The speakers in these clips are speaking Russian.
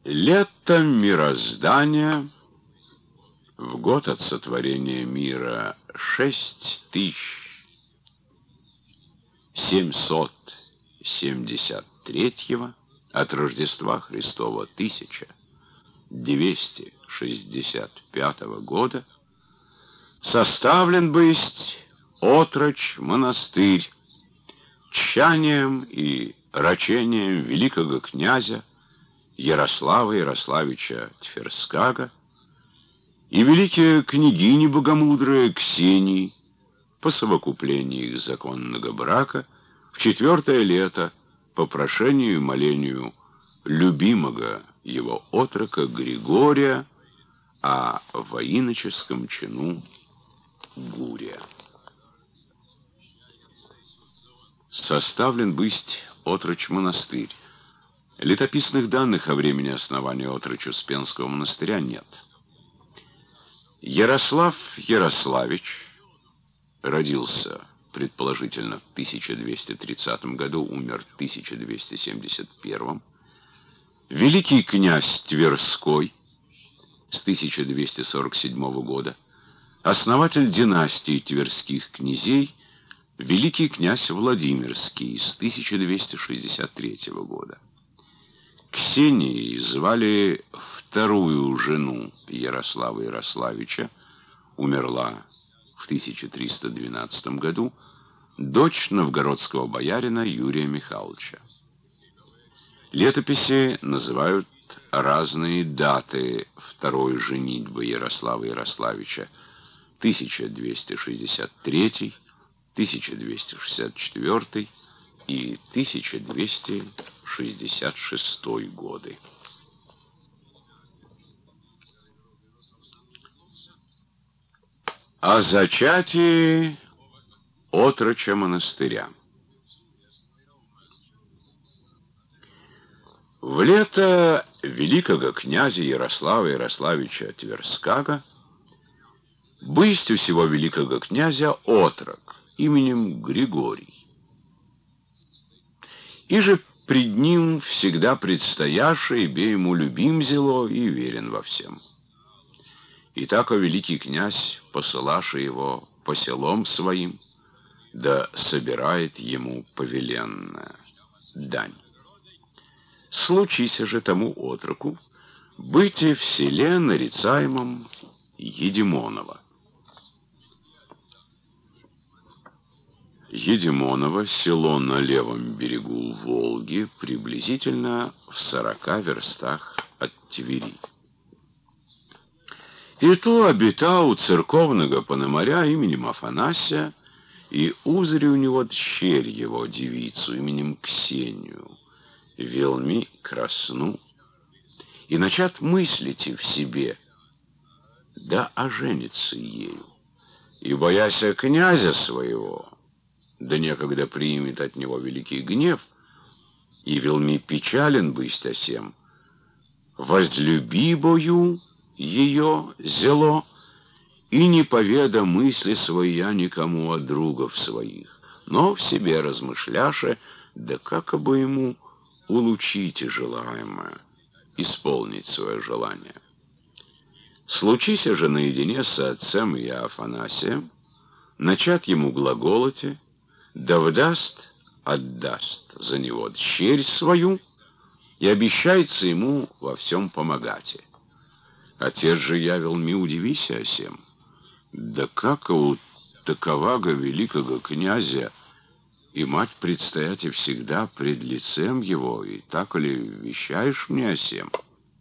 Лето мироздания в год от сотворения мира 6773 от Рождества Христова 1265 года составлен бысть отрочь монастырь тщанием и рачением великого князя Ярослава Ярославича Тверскага и великие княгини богомудрые Ксении по совокуплении их законного брака в 4-е лето по прошению и молению любимого его отрока Григория, а во иноческом чину Гурия. Составлен бысть отрочь монастырь. Летописных данных о времени основания отрочь Успенского монастыря нет. Ярослав Ярославич родился, предположительно, в 1230 году, умер в 1271. Великий князь Тверской с 1247 года, основатель династии тверских князей, великий князь Владимирский с 1263 года. Ксенией звали вторую жену Ярослава Ярославича, умерла в 1312 году, дочь новгородского боярина Юрия Михайловича. Летописи называют разные даты второй женитьбы Ярослава Ярославича: 1263, 1264 и 1266 годы. О зачатии отроча монастыря. В лето великого князя Ярослава Ярославича Тверскага бысть у сего великого князя отрок именем Григорий. И же пред ним всегда предстояше, ибо ему любим зело и верен во всем. Итак, великий князь посылаше его по селам своим, да собирает ему повеленная дань. Случися же тому отроку быть в селе, нарицаемом Едимоново. Едимоново — село на левом берегу Волги, приблизительно в 40 верстах от Твери. И то обитал у церковного пономаря именем Афанасия, и узри у него дщерь его, девицу именем Ксению, велми красну, и начат мыслите в себе, да оженится ею, и, бояся князя своего, да некогда примет от него великий гнев, и велми печален бысть о сем, возлюби бою ее зело, и не поведа мысли своя никому от другов своих, но в себе размышляше, да как бы ему улучить желаемое, исполнить свое желание. Случися же наедине с отцем и Афанасием, начат ему глаголоте, да отдаст за него дщерь свою, и обещается ему во всем помогать. Отец же явил ми удивися о сем, да как у таковаго великого князя и мать предстоять всегда пред лицем его, и так ли вещаешь мне о сем?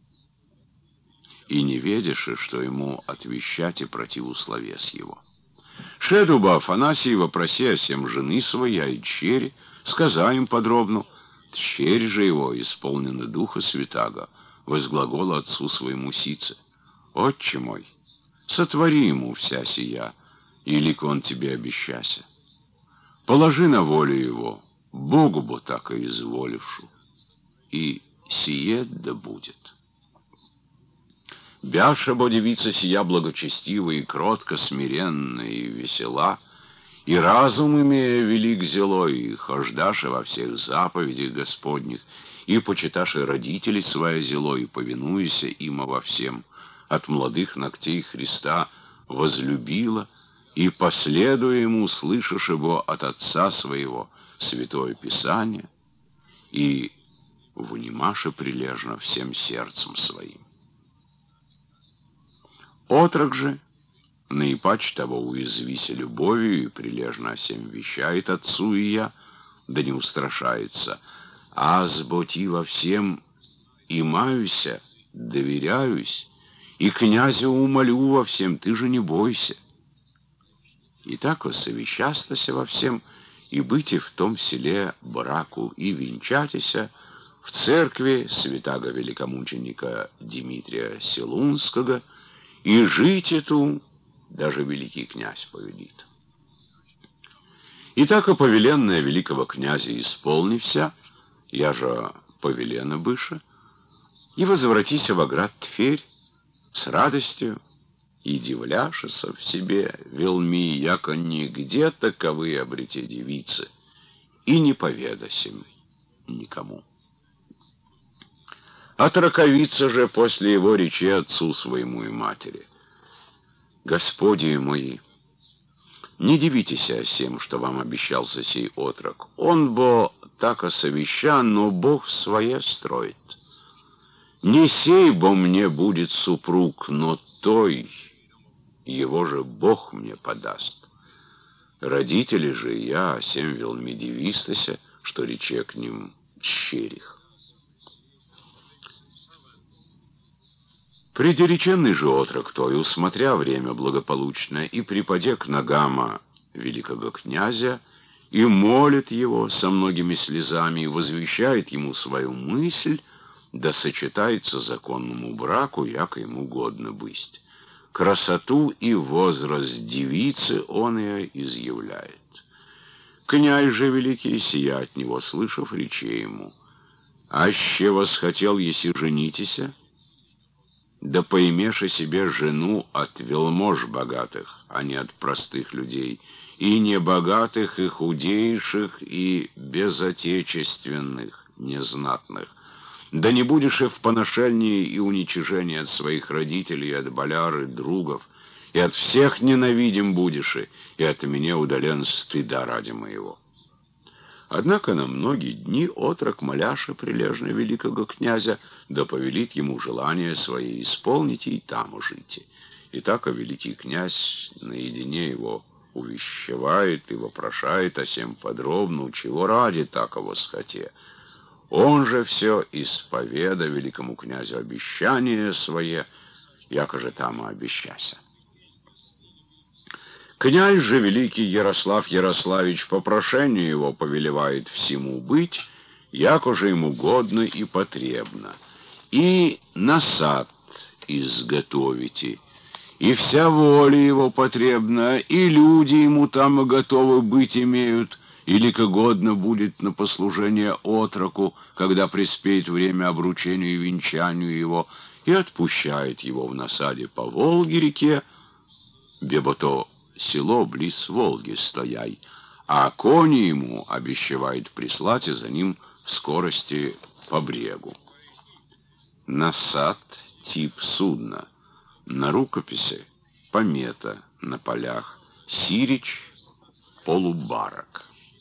И не ведешь, что ему отвещать и противу словес его. Шедуба Афанасий вопроси о сем жены своя и дщери, сказа им подробно, дщерь же его исполнена Духа Святаго, возглагола отцу своему сице: «Отче мой, сотвори ему вся сия, илик он тебе обещася. Положи на волю его, Богу бы так и изволившу, и сие да будет». Бяша бо девица сия благочестива и кротко, смиренна и весела, и разум имея велик зелой, и хождаши во всех заповедях Господних, и почиташи родителей своя зелой, и повинуйся им во всем, от молодых ногтей Христа возлюбила, и, последуя ему, слышишь его от Отца своего Святое Писание, и внимаше прилежно всем сердцем своим. Отрок же, наипаче того уязвися любовью и прилежно о сем вещает отцу и я, да не устрашается, азботи во всем имаюся, доверяюсь, и князя умолю во всем, ты же не бойся. И так осовещастася во всем, и быти в том селе браку, и венчатися в церкви святаго великомученика Дмитрия Силунского, и жить эту даже великий князь повелит. И так и повеленная великого князя исполнився, я же повелена быша, и возвратися в град Тверь с радостью, и дивляшися в себе, велми, яко нигде таковые обрете девицы, и не поведасим никому. Отраковица же после его речи отцу своему и матери: «Господи мои, не дивитесь о сем, что вам обещался сей отрок. Он бо так осовещан, но Бог свое строит. Не сей бо мне будет супруг, но той, его же Бог мне подаст. Родители же я о сем велми дивистася, что рече к ним черих». Предереченный же отрок той, усмотря время благополучное, и припадя к ногам великого князя, и молит его со многими слезами, и возвещает ему свою мысль, да сочетается законному браку, яко ему угодно быть. Красоту и возраст девицы он ее изъявляет. Князь же великий, сия от него слышав, рече ему: «Аще восхотел, еси женитеся, да поймешь себе жену от велмож богатых, а не от простых людей, и небогатых, и худейших, и безотечественных, незнатных. Да не будешь и в поношении и уничижении от своих родителей, от боляр и другов, и от всех ненавидим будешь, и от меня удален стыда ради моего». Однако на многие дни отрок моляша прилежно великого князя, да повелит ему желание свои исполните и там жите. И так великий князь наедине его увещевает и вопрошает о сем подробно, чего ради таково схоте. Он же все исповеда великому князю обещание свое, яко же там и обещася. Князь же великий Ярослав Ярославич по прошению его повелевает всему быть, яко же ему годно и потребно. И насад изготовите, и вся воля его потребна, и люди ему там и готовы быть имеют, или-ка годно будет на послужение отроку, когда приспеет время обручению и венчанию его, и отпущает его в насаде по Волге-реке, бебо-то село близ Волги стояй, а кони ему обещевает прислать и за ним в скорости по брегу. Насад — тип судна. На рукописи — помета на полях. Сирич — полубарок.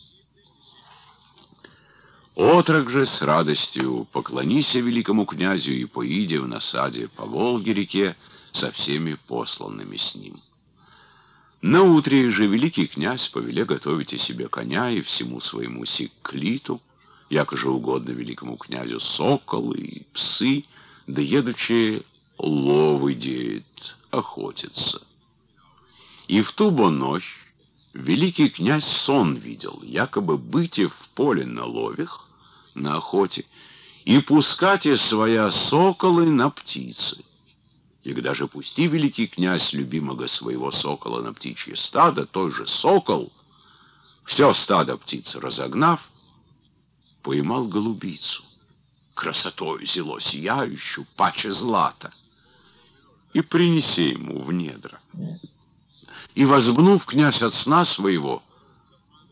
Отрок же с радостью поклонися великому князю и поиде в насаде по Волге-реке со всеми посланными с ним. Наутре же великий князь повеле готовите себе коня и всему своему секлиту, яко же угодно великому князю соколы и псы, да едучи ловы деет, охотиться. И в ту бо ночь великий князь сон видел, якобы быти в поле на ловях, на охоте, и пускати своя соколы на птицы. И когда же пусти великий князь любимого своего сокола на птичье стадо, той же сокол, все стадо птиц разогнав, поймал голубицу, красотой зело сияющую, паче злата, и принеси ему в недра. И возбнув князь от сна своего,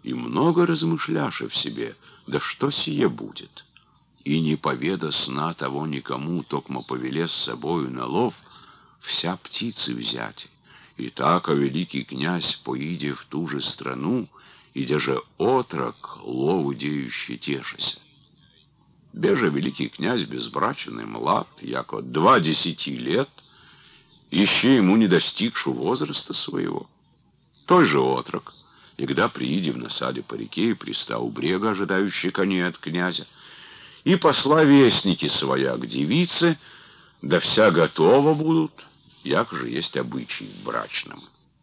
и много размышляши в себе, да что сие будет. И не поведа сна того никому, токмо повеле с собою на лов, вся птицы взяти. И так, великий князь, поиде в ту же страну, иде же отрок, лову деющий тешися. Беже великий князь безбрачный млад, яко 20 лет, еще ему не достигшу возраста своего. Той же отрок, и когда прииде в насаде по реке и приста у брега, ожидающий коней от князя, и посла вестники своя к девице, да вся готова будут, як же есть обычай в брачном.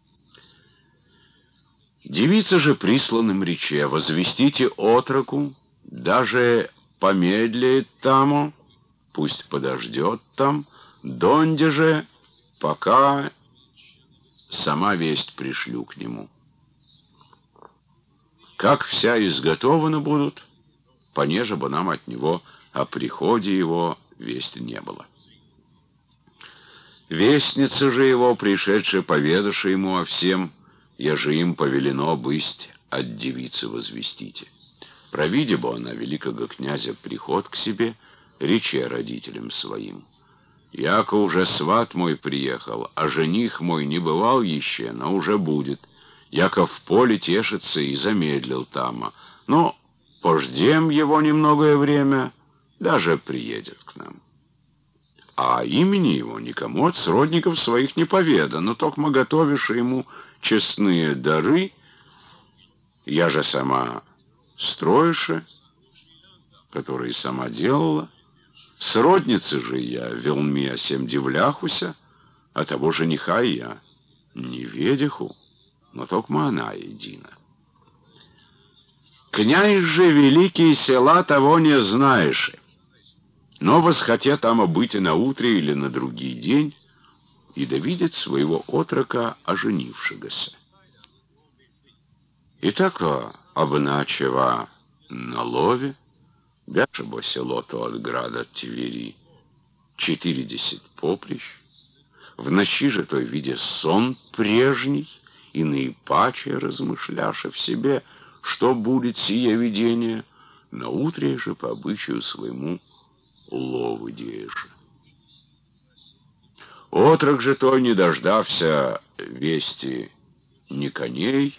Девица же присланным рече: возвестите отроку, даже помедлит тамо, пусть подождет там, донде же, пока сама весть пришлю к нему. Как вся изготованы будут, понеже бы нам от него о приходе его вести не было. Вестница же его, пришедшая, поведавши ему о всем, еже им повелено бысть от девицы возвестите. Провидя бы она великого князя приход к себе, рече родителям своим: яко уже сват мой приехал, а жених мой не бывал еще, но уже будет, яко в поле тешится и замедлил тама, но пождем его немногое время, даже приедет к нам. А имени его никому от сродников своих не поведано, токмо готовишь ему честные дары, я же сама строиша, которые сама делала, сродницы же я велми о сем дивляхуся, а того жениха я не ведиху, но токмо она едина. Князь же великий села того не знаешь, но восхотя там быть и на утре или на другий день, и да видит своего отрока оженившегося. И так обначева на лове, бяше бо село то от града Твери 40 поприщ, в ночи же той видя сон прежний, и наипаче размышляша в себе, что будет сие видение, на утре же по обычаю своему ловы деяше. Отрок же той, не дождався вести ни коней,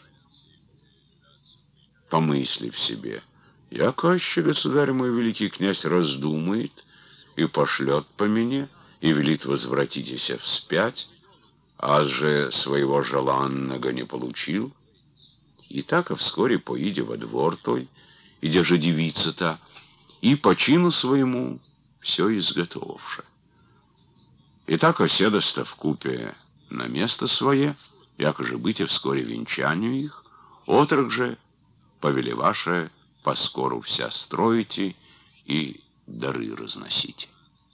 помыслив себе: яко аще государь мой великий князь раздумает и пошлет по мне, и велит возвратитеся вспять, а же своего желанного не получил. И так вскоре поиде во двор той, иде же девица-то, и по чину своему все изготовивши. И так оседоста вкупе на место свое, яко же быть и вскоре венчанию их, отрок же повелеваше поскору вся строите и дары разносите.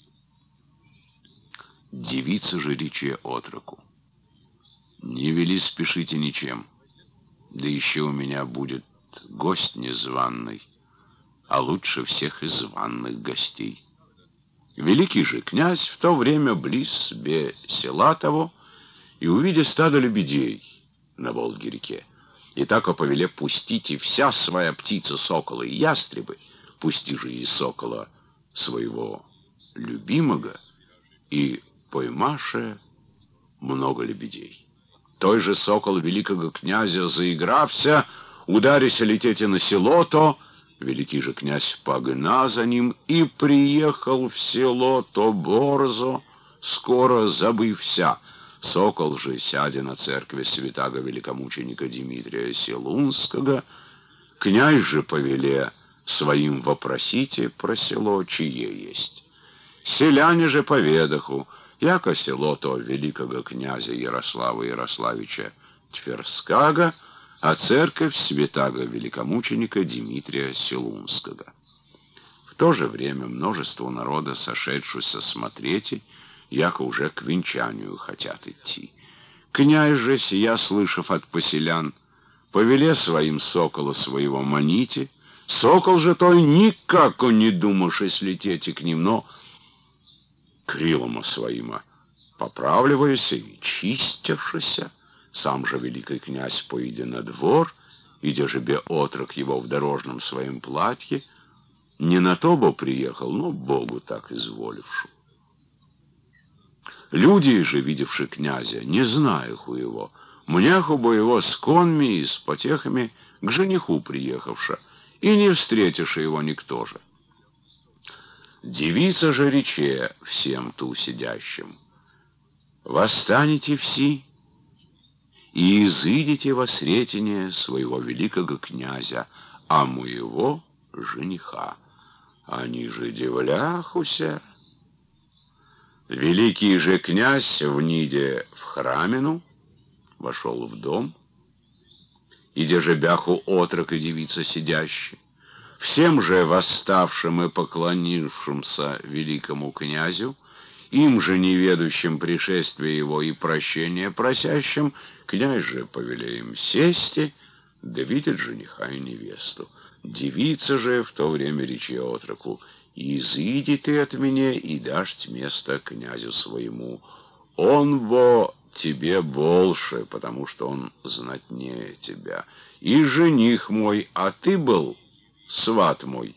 Девица же рече отроку: не вели спешите ничем, да еще у меня будет гость незваный, а лучше всех из званых гостей. Великий же князь в то время близ себе села того, и увидя стадо лебедей на Волге-реке, и так повеле: пустите вся своя птица, сокола и ястребы, пусти же и сокола своего любимого, и поймаше много лебедей. Той же сокол великого князя, заигрався, ударися лететь на село то, великий же князь погна за ним и приехал в село то борзо, скоро забывся. Сокол же, сядя на церкви святаго великомученика Дмитрия Силунского, князь же повеле своим вопросите про село, чье есть. Селяне же поведаху, яко село то великого князя Ярослава Ярославича Тверского, а церковь святаго великомученика Дмитрия Силунского. В то же время множество народа, сошедшуюся смотреть, яко уже к венчанию хотят идти. Князь же, сия слышав от поселян, повеле своим сокола своего маните, сокол же той никак он не думавши слететь к ним, но крилома своима поправливаясь и чистившися, сам же великий князь поиде на двор идя же бе отрок его в дорожном своем платье, не на то бы приехал, но Богу так изволившу. Люди же, видевши князя, не знаеху его, мняху бы его с конми и с потехами к жениху приехавша, и не встретишь его никто же. Девица же рече всем ту сидящим: «Восстанете все и изыдите во сретение своего великого князя, а моего жениха». Они же дивляхуся. Великий же князь вниде в храмину вошел в дом, иде же бяху отрок и девица сидящие. Всем же восставшим и поклонившимся великому князю, им же неведущим пришествия его и прощения просящим, князь же повеле им сесть, да видит жениха и невесту. Девица же в то время речи отроку: «Изыди ты от меня и дашь место князю своему. Он во тебе больше, потому что он знатнее тебя. И жених мой, а ты был сват мой».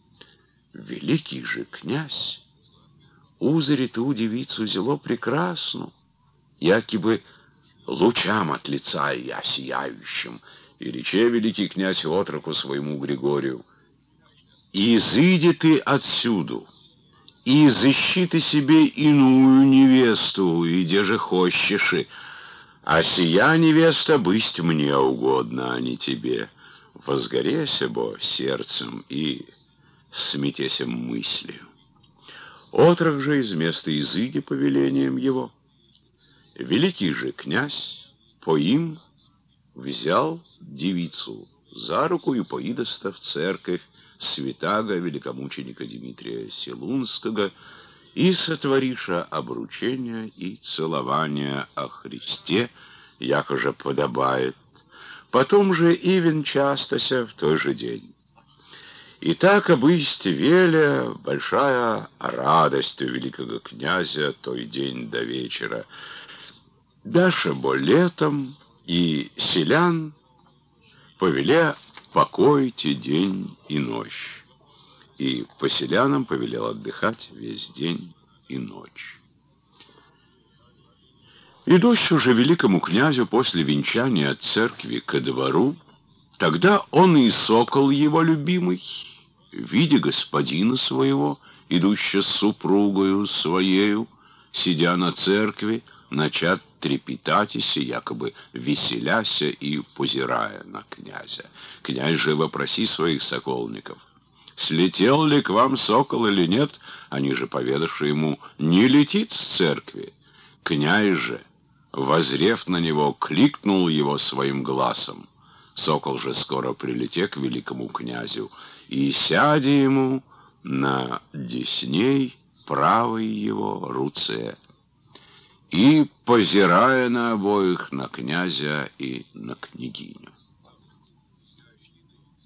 Великий же князь узрит ту девицу зело прекрасну, яки бы лучам от лица я сияющим, и рече великий князь отроку своему Григорию: «Изыди ты отсюду, и изыщи ты себе иную невесту, иде же хочешь, а сия невеста бысть мне угодна, а не тебе. Возгореся бо сердцем и сметеся мыслью». Отрок же из места изыди повелением его. Великий же князь по им взял девицу за руку и поидоста в церковь святаго великомученика Дмитрия Силунского и сотвориша обручения и целования о Христе, якоже подобает. Потом же и венчастася в той же день. И так обысть веля большая радость у великого князя той день до вечера. Даша бо летом и селян повеле покоить день и ночь, и по селянам повелел отдыхать весь день и ночь. Идущ уже великому князю после венчания от церкви ко двору, тогда он и сокол его любимый, видя господина своего, идущего с супругою своею, сидя на церкви, начат трепетатися, якобы веселяся и позирая на князя. Князь же вопроси своих соколников: «Слетел ли к вам сокол или нет?» Они же, поведавши ему: «Не летит с церкви». Князь же, возрев на него, кликнул его своим глазом. Сокол же скоро прилете к великому князю, и сяде ему на десней правой его руце, и позирая на обоих, на князя и на княгиню.